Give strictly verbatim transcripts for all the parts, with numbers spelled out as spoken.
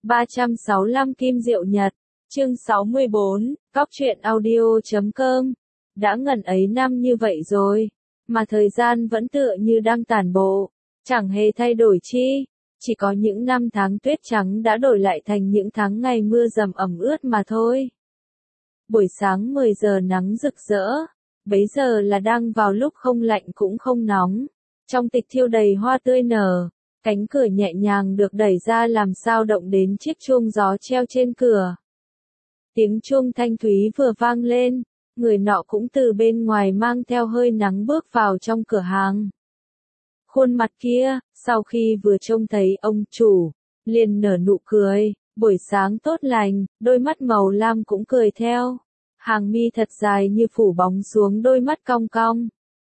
ba trăm sáu mươi lăm Kim Diệu Nhật, chương sáu mươi bốn, Cóc truyện audio chấm com. Đã ngần ấy năm như vậy rồi, mà thời gian vẫn tựa như đang tản bộ, chẳng hề thay đổi chi, chỉ có những năm tháng tuyết trắng đã đổi lại thành những tháng ngày mưa dầm ẩm ướt mà thôi. Buổi sáng mười giờ nắng rực rỡ, bấy giờ là đang vào lúc không lạnh cũng không nóng, trong tịch thiêu đầy hoa tươi nở. Cánh cửa nhẹ nhàng được đẩy ra làm sao động đến chiếc chuông gió treo trên cửa. Tiếng chuông thanh thúy vừa vang lên, người nọ cũng từ bên ngoài mang theo hơi nắng bước vào trong cửa hàng. Khuôn mặt kia, sau khi vừa trông thấy ông chủ, liền nở nụ cười, buổi sáng tốt lành, đôi mắt màu lam cũng cười theo. Hàng mi thật dài như phủ bóng xuống đôi mắt cong cong.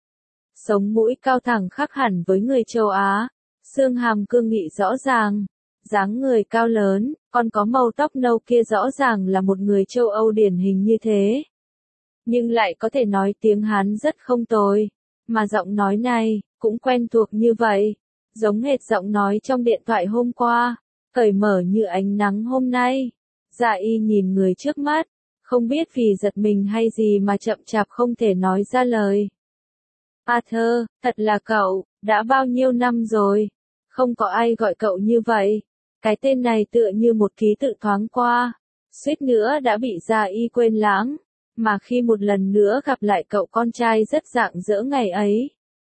Sống mũi cao thẳng khác hẳn với người châu Á. Xương hàm cương nghị rõ ràng, dáng người cao lớn, còn có màu tóc nâu kia rõ ràng là một người châu Âu điển hình như thế. Nhưng lại có thể nói tiếng Hán rất không tồi, mà giọng nói này, cũng quen thuộc như vậy, giống hệt giọng nói trong điện thoại hôm qua, cởi mở như ánh nắng hôm nay. Dạ y nhìn người trước mắt, không biết vì giật mình hay gì mà chậm chạp không thể nói ra lời. Arthur, thật là cậu, đã bao nhiêu năm rồi, không có ai gọi cậu như vậy. Cái tên này tựa như một ký tự thoáng qua, suýt nữa đã bị Gia Y quên lãng, mà khi một lần nữa gặp lại cậu con trai rất rạng rỡ ngày ấy.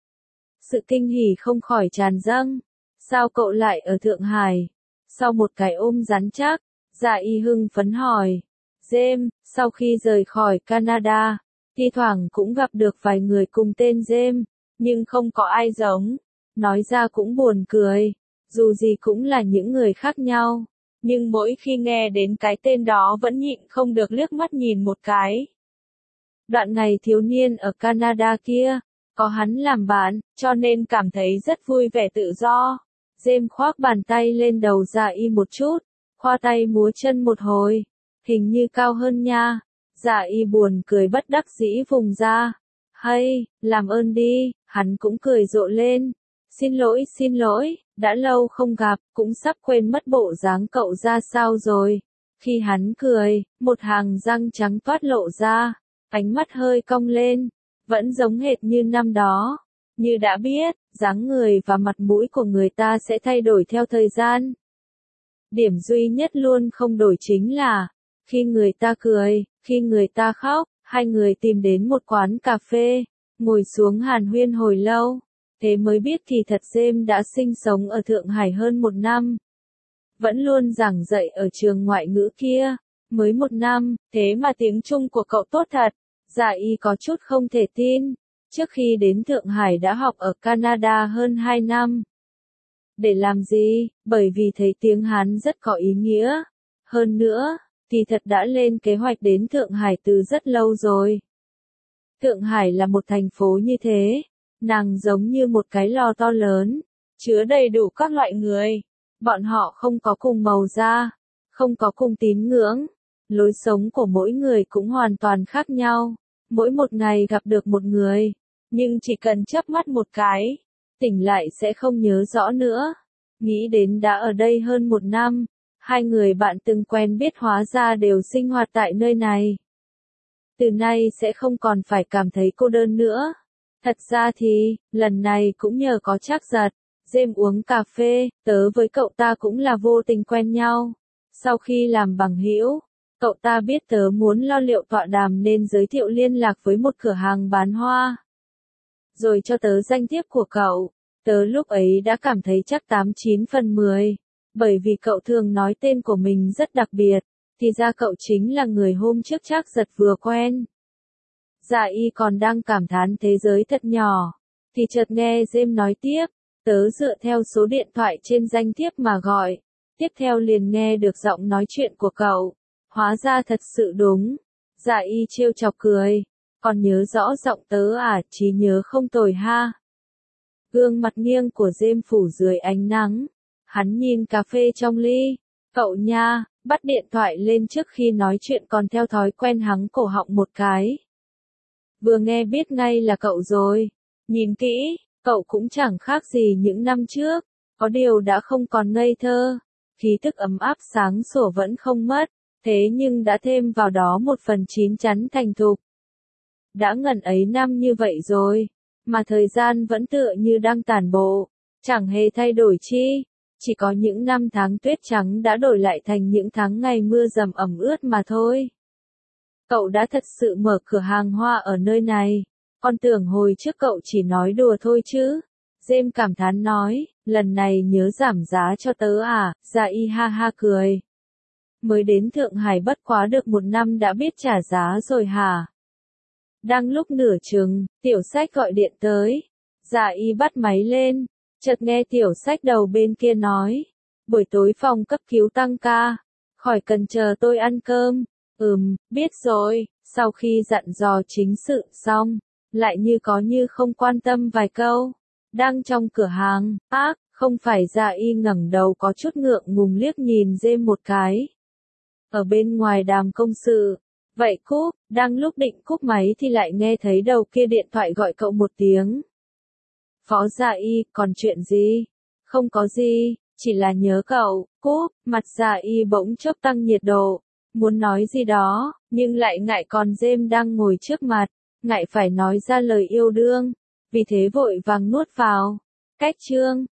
Sự kinh hỉ không khỏi tràn dâng, sao cậu lại ở Thượng Hải? Sau một cái ôm rắn chắc, Gia Y hưng phấn hỏi. James, sau khi rời khỏi Canada, thi thoảng cũng gặp được vài người cùng tên James, nhưng không có ai giống. Nói ra cũng buồn cười, dù gì cũng là những người khác nhau, nhưng mỗi khi nghe đến cái tên đó vẫn nhịn không được liếc mắt nhìn một cái. Đoạn ngày thiếu niên ở Canada kia, có hắn làm bạn, cho nên cảm thấy rất vui vẻ tự do. James khoác bàn tay lên đầu Dạ Y một chút, khoa tay múa chân một hồi, hình như cao hơn nha. Dạ Y buồn cười bất đắc dĩ vùng ra. Hay, làm ơn đi, hắn cũng cười rộ lên. Xin lỗi xin lỗi, đã lâu không gặp, cũng sắp quên mất bộ dáng cậu ra sao rồi. Khi hắn cười, một hàng răng trắng toát lộ ra, ánh mắt hơi cong lên, vẫn giống hệt như năm đó. Như đã biết, dáng người và mặt mũi của người ta sẽ thay đổi theo thời gian. Điểm duy nhất luôn không đổi chính là, khi người ta cười, khi người ta khóc, hai người tìm đến một quán cà phê, ngồi xuống hàn huyên hồi lâu. Thế mới biết thì thật James đã sinh sống ở Thượng Hải hơn một năm. Vẫn luôn giảng dạy ở trường ngoại ngữ kia. Mới một năm, thế mà tiếng Trung của cậu tốt thật. Dạ Y có chút không thể tin. Trước khi đến Thượng Hải đã học ở Canada hơn hai năm. Để làm gì? Bởi vì thấy tiếng Hán rất có ý nghĩa. Hơn nữa, thì thật đã lên kế hoạch đến Thượng Hải từ rất lâu rồi. Thượng Hải là một thành phố như thế. Nàng giống như một cái lò to lớn, chứa đầy đủ các loại người. Bọn họ không có cùng màu da, không có cùng tín ngưỡng. Lối sống của mỗi người cũng hoàn toàn khác nhau. Mỗi một ngày gặp được một người, nhưng chỉ cần chớp mắt một cái, tỉnh lại sẽ không nhớ rõ nữa. Nghĩ đến đã ở đây hơn một năm, hai người bạn từng quen biết hóa ra đều sinh hoạt tại nơi này. Từ nay sẽ không còn phải cảm thấy cô đơn nữa. Thật ra thì, lần này cũng nhờ có Trác Giật. James uống cà phê, tớ với cậu ta cũng là vô tình quen nhau. Sau khi làm bằng hữu, cậu ta biết tớ muốn lo liệu tọa đàm nên giới thiệu liên lạc với một cửa hàng bán hoa. Rồi cho tớ danh thiếp của cậu. Tớ lúc ấy đã cảm thấy chắc tám chín phần mười. Bởi vì cậu thường nói tên của mình rất đặc biệt, thì ra cậu chính là người hôm trước Trác Giật vừa quen. Dạ Y còn đang cảm thán thế giới thật nhỏ, thì chợt nghe James nói tiếp, tớ dựa theo số điện thoại trên danh thiếp mà gọi, tiếp theo liền nghe được giọng nói chuyện của cậu, hóa ra thật sự đúng. Dạ Y trêu chọc cười, còn nhớ rõ giọng tớ à, trí nhớ không tồi ha. Gương mặt nghiêng của James phủ dưới ánh nắng, hắn nhìn cà phê trong ly, cậu nha, bắt điện thoại lên trước khi nói chuyện còn theo thói quen hắng cổ họng một cái. Vừa nghe biết ngay là cậu rồi. Nhìn kỹ, cậu cũng chẳng khác gì những năm trước, có điều đã không còn ngây thơ. khí tức ấm áp sáng sủa vẫn không mất, thế nhưng đã thêm vào đó một phần chín chắn thành thục. Đã ngần ấy năm như vậy rồi, mà thời gian vẫn tựa như đang tản bộ, chẳng hề thay đổi chi, chỉ có những năm tháng tuyết trắng đã đổi lại thành những tháng ngày mưa dầm ẩm ướt mà thôi. Cậu đã thật sự mở cửa hàng hoa ở nơi này, con tưởng hồi trước cậu chỉ nói đùa thôi chứ. James cảm thán nói, lần này nhớ giảm giá cho tớ à, Gia Y ha ha cười. Mới đến Thượng Hải bất quá được một năm đã biết trả giá rồi hả? Đang lúc nửa chừng, Tiểu Sách gọi điện tới. Gia Y bắt máy lên, chợt nghe Tiểu Sách đầu bên kia nói, buổi tối phòng cấp cứu tăng ca, khỏi cần chờ tôi ăn cơm. Ừm, biết rồi, sau khi dặn dò chính sự xong, lại như có như không quan tâm vài câu. Đang trong cửa hàng, ác, không phải Gia Y ngẩng đầu có chút ngượng ngùng liếc nhìn James một cái. Ở bên ngoài đàm công sự, vậy cúp, đang lúc định cúp máy thì lại nghe thấy đầu kia điện thoại gọi cậu một tiếng. Phó Gia Y, còn chuyện gì? Không có gì, chỉ là nhớ cậu, cúp, mặt Gia Y bỗng chốc tăng nhiệt độ, muốn nói gì đó, nhưng lại ngại còn James đang ngồi trước mặt, ngại phải nói ra lời yêu đương, vì thế vội vàng nuốt vào. Cách chương